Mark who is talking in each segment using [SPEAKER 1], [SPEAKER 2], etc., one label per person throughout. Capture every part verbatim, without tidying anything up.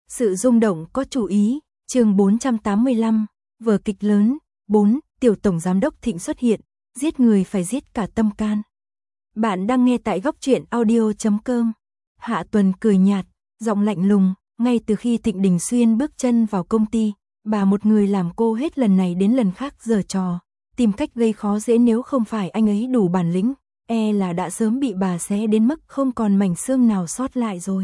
[SPEAKER 1] Sự rung động có chủ ý, chương bốn trăm tám mươi lăm, vở kịch lớn, bốn, tiểu tổng giám đốc Thịnh xuất hiện, giết người phải giết cả tâm can. Bạn đang nghe tại góc truyện audio chấm com. Hạ Tuần cười nhạt, giọng lạnh lùng, ngay từ khi Thịnh Đình Xuyên bước chân vào công ty, bà một người làm cô hết lần này đến lần khác giở trò, tìm cách gây khó dễ, nếu không phải anh ấy đủ bản lĩnh, e là đã sớm bị bà xé đến mức không còn mảnh xương nào sót lại rồi.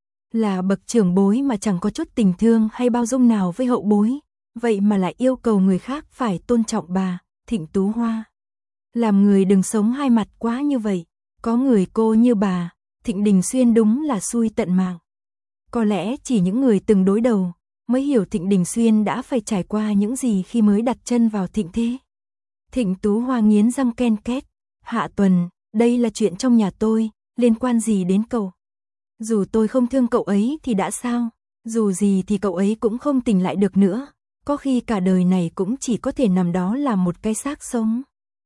[SPEAKER 1] Là bậc trưởng bối mà chẳng có chút tình thương hay bao dung nào với hậu bối, vậy mà lại yêu cầu người khác phải tôn trọng bà, Thịnh Tú Hoa. Làm người đừng sống hai mặt quá như vậy, có người cô như bà, Thịnh Đình Xuyên đúng là xui tận mạng. Có lẽ chỉ những người từng đối đầu mới hiểu Thịnh Đình Xuyên đã phải trải qua những gì khi mới đặt chân vào thịnh thế. Thịnh Tú Hoa nghiến răng ken két, Hạ Tuần, đây là chuyện trong nhà tôi, liên quan gì đến cậu? Dù tôi không thương cậu ấy thì đã sao, dù gì thì cậu ấy cũng không tỉnh lại được nữa, có khi cả đời này cũng chỉ có thể nằm đó làm một cái xác sống.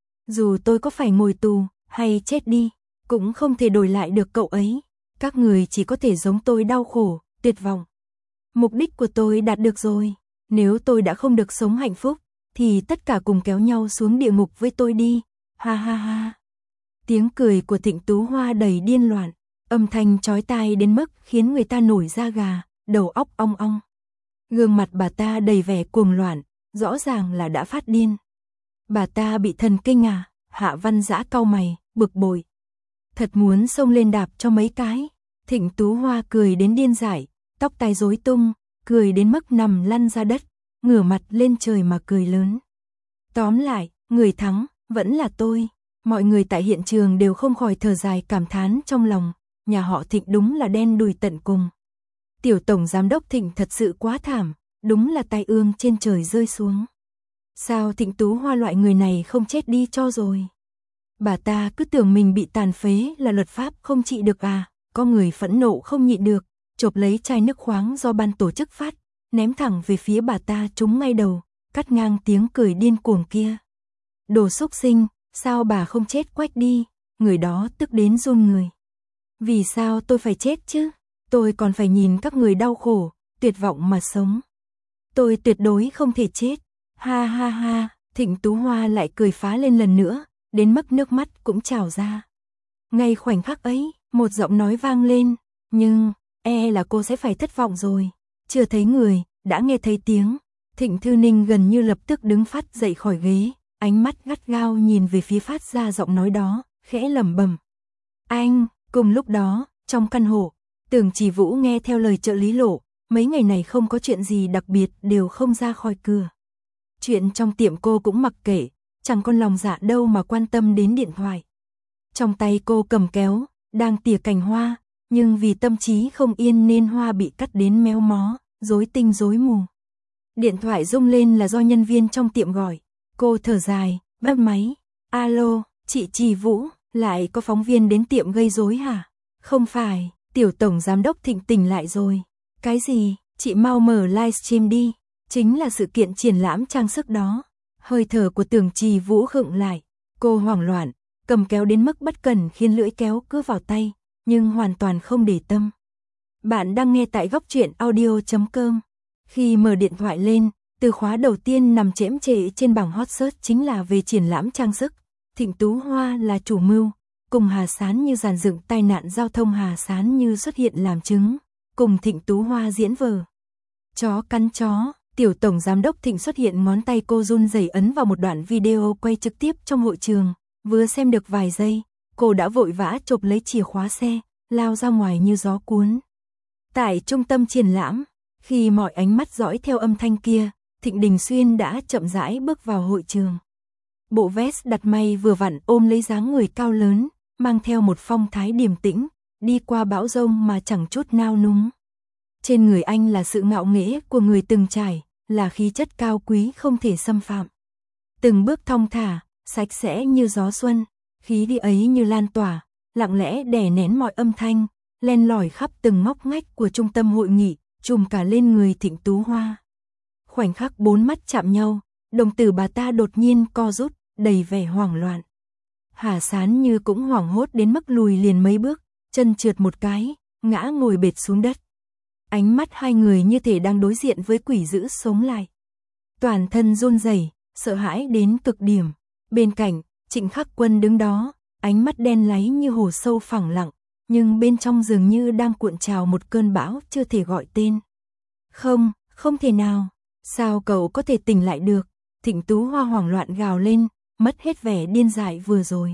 [SPEAKER 1] Dù tôi có phải ngồi tù, hay chết đi, cũng không thể đổi lại được cậu ấy, các người chỉ có thể giống tôi đau khổ, tuyệt vọng. Mục đích của tôi đạt được rồi, nếu tôi đã không được sống hạnh phúc, thì tất cả cùng kéo nhau xuống địa ngục với tôi đi, ha ha ha. Tiếng cười của Thịnh Tú Hoa đầy điên loạn, âm thanh chói tai đến mức khiến người ta nổi da gà, đầu óc ong ong. Gương mặt bà ta đầy vẻ cuồng loạn, rõ ràng là đã phát điên. Bà ta bị thần kinh à? Hạ Văn Dã cau mày, bực bội. Thật muốn xông lên đạp cho mấy cái. Thịnh Tú Hoa cười đến điên dại, tóc tai rối tung, cười đến mức nằm lăn ra đất, ngửa mặt lên trời mà cười lớn. Tóm lại, người thắng, vẫn là tôi. Mọi người tại hiện trường đều không khỏi thở dài cảm thán trong lòng, nhà họ Thịnh đúng là đen đủi tận cùng. Tiểu tổng giám đốc Thịnh thật sự quá thảm, đúng là tai ương trên trời rơi xuống. Sao Thịnh Tú Hoa loại người này không chết đi cho rồi? Bà ta cứ tưởng mình bị tàn phế là luật pháp không trị được à? Có người phẫn nộ không nhịn được, chộp lấy chai nước khoáng do ban tổ chức phát, ném thẳng về phía bà ta trúng ngay đầu, cắt ngang tiếng cười điên cuồng kia. Đồ xúc sinh, sao bà không chết quách đi? Người đó tức đến run người. Vì sao tôi phải chết chứ? Tôi còn phải nhìn các người đau khổ, tuyệt vọng mà sống. Tôi tuyệt đối không thể chết. Ha ha ha, Thịnh Tú Hoa lại cười phá lên lần nữa, đến mức nước mắt cũng trào ra. Ngay khoảnh khắc ấy, một giọng nói vang lên, nhưng, e là cô sẽ phải thất vọng rồi. Chưa thấy người, đã nghe thấy tiếng. Thịnh Thư Ninh gần như lập tức đứng phát dậy khỏi ghế, ánh mắt gắt gao nhìn về phía phát ra giọng nói đó, khẽ lẩm bẩm. Anh, cùng lúc đó, trong căn hộ, Tưởng Chỉ Vũ nghe theo lời trợ lý Lộ, mấy ngày này không có chuyện gì đặc biệt đều không ra khỏi cửa. Chuyện trong tiệm cô cũng mặc kệ, chẳng con lòng dạ đâu mà quan tâm đến điện thoại. Trong tay cô cầm kéo, đang tỉa cành hoa, nhưng vì tâm trí không yên nên hoa bị cắt đến méo mó, rối tinh rối mù. Điện thoại rung lên là do nhân viên trong tiệm gọi, cô thở dài, bắt máy. Alo, chị Chỉ Vũ, lại có phóng viên đến tiệm gây rối hả? Không phải, tiểu tổng giám đốc Thịnh tỉnh lại rồi. Cái gì, chị mau mở livestream đi. Chính là sự kiện triển lãm trang sức đó. Hơi thở của Tưởng Chỉ Vũ khựng lại, cô hoảng loạn, cầm kéo đến mức bất cẩn khiến lưỡi kéo cưa vào tay, nhưng hoàn toàn không để tâm. Bạn đang nghe tại góc truyện audio chấm com. Khi mở điện thoại lên, từ khóa đầu tiên nằm chễm chệ trên bảng hot search chính là về triển lãm trang sức. Thịnh Tú Hoa là chủ mưu, cùng Hà Sán Như dàn dựng tai nạn giao thông. Hà Sán Như xuất hiện làm chứng, cùng Thịnh Tú Hoa diễn vở chó cắn chó. Tiểu tổng giám đốc Thịnh xuất hiện, ngón tay cô run rẩy ấn vào một đoạn video quay trực tiếp trong hội trường, vừa xem được vài giây, cô đã vội vã chộp lấy chìa khóa xe, lao ra ngoài như gió cuốn. Tại trung tâm triển lãm, khi mọi ánh mắt dõi theo âm thanh kia, Thịnh Đình Xuyên đã chậm rãi bước vào hội trường. Bộ vest đặt may vừa vặn ôm lấy dáng người cao lớn, mang theo một phong thái điềm tĩnh, đi qua bão giông mà chẳng chút nao núng. Trên người anh là sự ngạo nghễ của người từng trải, là khí chất cao quý không thể xâm phạm. Từng bước thong thả, sạch sẽ như gió xuân, khí đi ấy như lan tỏa, lặng lẽ đè nén mọi âm thanh, len lỏi khắp từng ngóc ngách của trung tâm hội nghị, trùm cả lên người Thịnh Tú Hoa. Khoảnh khắc bốn mắt chạm nhau, đồng tử bà ta đột nhiên co rút, đầy vẻ hoảng loạn. Hà Sán Như cũng hoảng hốt đến mức lùi liền mấy bước, chân trượt một cái, ngã ngồi bệt xuống đất. Ánh mắt hai người như thể đang đối diện với quỷ dữ sống lại. Toàn thân run rẩy, sợ hãi đến cực điểm. Bên cạnh, Trịnh Khắc Quân đứng đó, ánh mắt đen láy như hồ sâu phẳng lặng, nhưng bên trong dường như đang cuộn trào một cơn bão chưa thể gọi tên. Không, không thể nào. Sao cậu có thể tỉnh lại được? Thịnh Tú Hoa hoảng loạn gào lên, mất hết vẻ điên dại vừa rồi.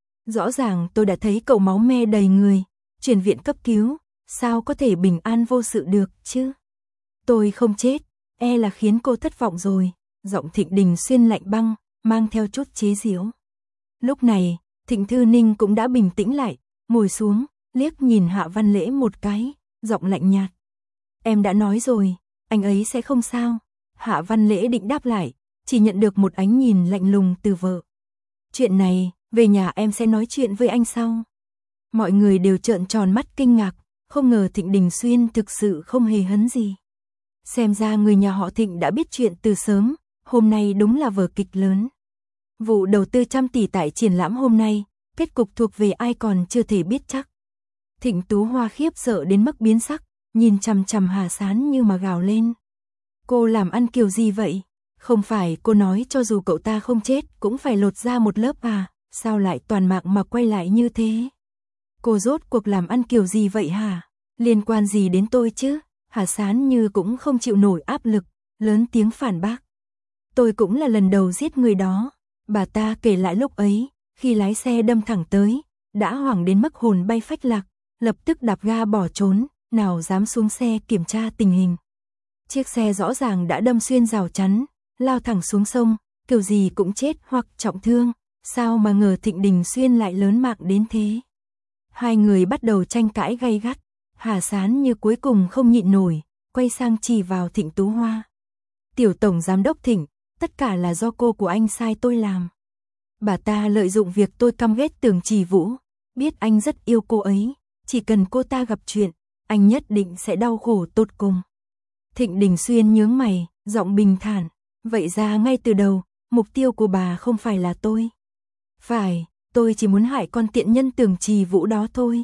[SPEAKER 1] Rõ ràng tôi đã thấy cậu máu me đầy người, chuyển viện cấp cứu, sao có thể bình an vô sự được chứ? Tôi không chết, e là khiến cô thất vọng rồi. Giọng Thịnh Đình Xuyên lạnh băng, mang theo chút chế giễu. Lúc này, Thịnh Thư Ninh cũng đã bình tĩnh lại, ngồi xuống, liếc nhìn Hạ Văn Lễ một cái, giọng lạnh nhạt. Em đã nói rồi, anh ấy sẽ không sao. Hạ Văn Lễ định đáp lại, chỉ nhận được một ánh nhìn lạnh lùng từ vợ. Chuyện này, về nhà em sẽ nói chuyện với anh sau. Mọi người đều trợn tròn mắt kinh ngạc, không ngờ Thịnh Đình Xuyên thực sự không hề hấn gì. Xem ra người nhà họ Thịnh đã biết chuyện từ sớm, hôm nay đúng là vở kịch lớn. Vụ đầu tư trăm tỷ tại triển lãm hôm nay, kết cục thuộc về ai còn chưa thể biết chắc. Thịnh Tú Hoa khiếp sợ đến mức biến sắc, nhìn chằm chằm Hà Sán như mà gào lên. Cô làm ăn kiểu gì vậy? Không phải cô nói cho dù cậu ta không chết cũng phải lột ra một lớp à, sao lại toàn mạng mà quay lại như thế? Cô rốt cuộc làm ăn kiểu gì vậy hả? Liên quan gì đến tôi chứ? Hà Sán như cũng không chịu nổi áp lực, lớn tiếng phản bác. Tôi cũng là lần đầu giết người đó. Bà ta kể lại lúc ấy, khi lái xe đâm thẳng tới, đã hoảng đến mức hồn bay phách lạc, lập tức đạp ga bỏ trốn, nào dám xuống xe kiểm tra tình hình. Chiếc xe rõ ràng đã đâm xuyên rào chắn, lao thẳng xuống sông, kiểu gì cũng chết hoặc trọng thương, sao mà ngờ Thịnh Đình Xuyên lại lớn mạng đến thế. Hai người bắt đầu tranh cãi gay gắt, Hà Sán như cuối cùng không nhịn nổi, quay sang chỉ vào Thịnh Tú Hoa. Tiểu tổng giám đốc Thịnh, tất cả là do cô của anh sai tôi làm. Bà ta lợi dụng việc tôi căm ghét Tưởng Trì Vũ, biết anh rất yêu cô ấy, chỉ cần cô ta gặp chuyện, anh nhất định sẽ đau khổ tột cùng. Thịnh Đình Xuyên nhướng mày, giọng bình thản, vậy ra ngay từ đầu, mục tiêu của bà không phải là tôi. Phải, tôi chỉ muốn hại con tiện nhân Tưởng Trì Vũ đó thôi.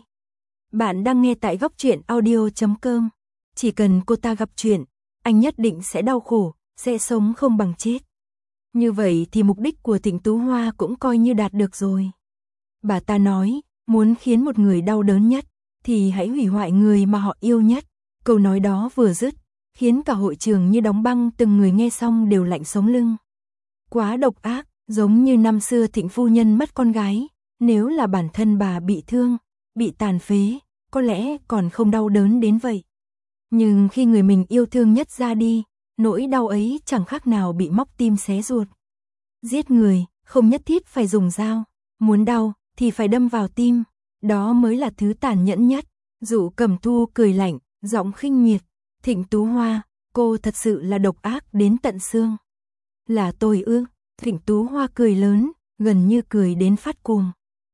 [SPEAKER 1] Bạn đang nghe tại góc truyện audio chấm com. Chỉ cần cô ta gặp chuyện, anh nhất định sẽ đau khổ, sẽ sống không bằng chết. Như vậy thì mục đích của Thịnh Tú Hoa cũng coi như đạt được rồi. Bà ta nói, muốn khiến một người đau đớn nhất, thì hãy hủy hoại người mà họ yêu nhất. Câu nói đó vừa dứt, khiến cả hội trường như đóng băng, từng người nghe xong đều lạnh sống lưng. Quá độc ác, giống như năm xưa Thịnh phu nhân mất con gái, nếu là bản thân bà bị thương, bị tàn phế, có lẽ còn không đau đớn đến vậy. Nhưng khi người mình yêu thương nhất ra đi, nỗi đau ấy chẳng khác nào bị móc tim xé ruột. Giết người, không nhất thiết phải dùng dao, muốn đau thì phải đâm vào tim, đó mới là thứ tàn nhẫn nhất. Dụ Cẩm Thu cười lạnh, giọng khinh miệt, Thịnh Tú Hoa, cô thật sự là độc ác đến tận xương. Là tôi ư? Thịnh Tú Hoa cười lớn, gần như cười đến phát cuồng.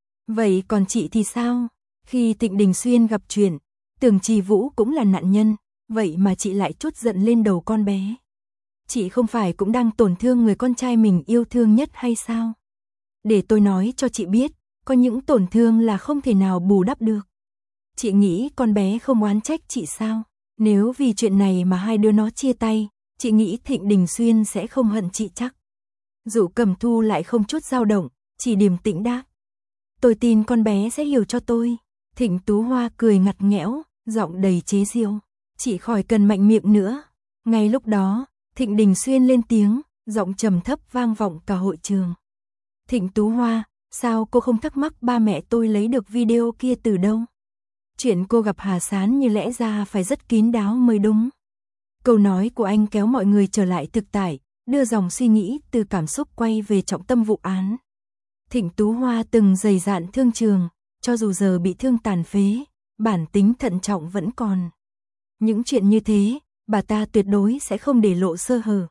[SPEAKER 1] Vậy còn chị thì sao? Khi Thịnh Đình Xuyên gặp chuyện, Tưởng Trì Vũ cũng là nạn nhân, vậy mà chị lại trút giận lên đầu con bé. Chị không phải cũng đang tổn thương người con trai mình yêu thương nhất hay sao? Để tôi nói cho chị biết, có những tổn thương là không thể nào bù đắp được. Chị nghĩ con bé không oán trách chị sao? Nếu vì chuyện này mà hai đứa nó chia tay, chị nghĩ Thịnh Đình Xuyên sẽ không hận chị chắc. Dụ Cẩm Thu lại không chút dao động, chỉ điềm tĩnh đáp. Tôi tin con bé sẽ hiểu cho tôi. Thịnh Tú Hoa cười ngặt nghẽo, giọng đầy chế giễu. Chị khỏi cần mạnh miệng nữa. Ngay lúc đó, Thịnh Đình Xuyên lên tiếng, giọng trầm thấp vang vọng cả hội trường. Thịnh Tú Hoa, sao cô không thắc mắc ba mẹ tôi lấy được video kia từ đâu? Chuyện cô gặp Hà Sán như lẽ ra phải rất kín đáo mới đúng. Câu nói của anh kéo mọi người trở lại thực tại, đưa dòng suy nghĩ từ cảm xúc quay về trọng tâm vụ án. Thịnh Tú Hoa từng dày dạn thương trường, cho dù giờ bị thương tàn phế, bản tính thận trọng vẫn còn. Những chuyện như thế, bà ta tuyệt đối sẽ không để lộ sơ hở.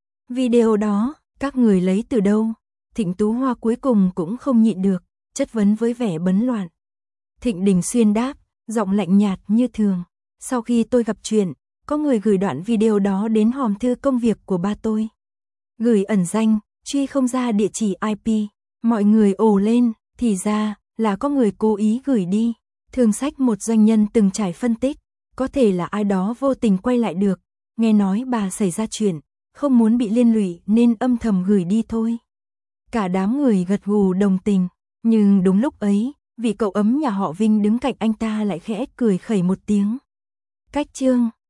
[SPEAKER 1] Video đó, các người lấy từ đâu? Thịnh Tú Hoa cuối cùng cũng không nhịn được, chất vấn với vẻ bấn loạn. Thịnh Đình Xuyên đáp, giọng lạnh nhạt như thường. Sau khi tôi gặp chuyện, có người gửi đoạn video đó đến hòm thư công việc của ba tôi. Gửi ẩn danh, truy không ra địa chỉ i pê. Mọi người ồ lên, thì ra là có người cố ý gửi đi. Thương Sách một doanh nhân từng trải phân tích, Có thể là ai đó vô tình quay lại được, nghe nói bà xảy ra chuyện, không muốn bị liên lụy nên âm thầm gửi đi thôi. Cả đám người gật gù đồng tình, nhưng đúng lúc ấy, vị cậu ấm nhà họ Vinh đứng cạnh anh ta lại khẽ cười khẩy một tiếng. Cách chương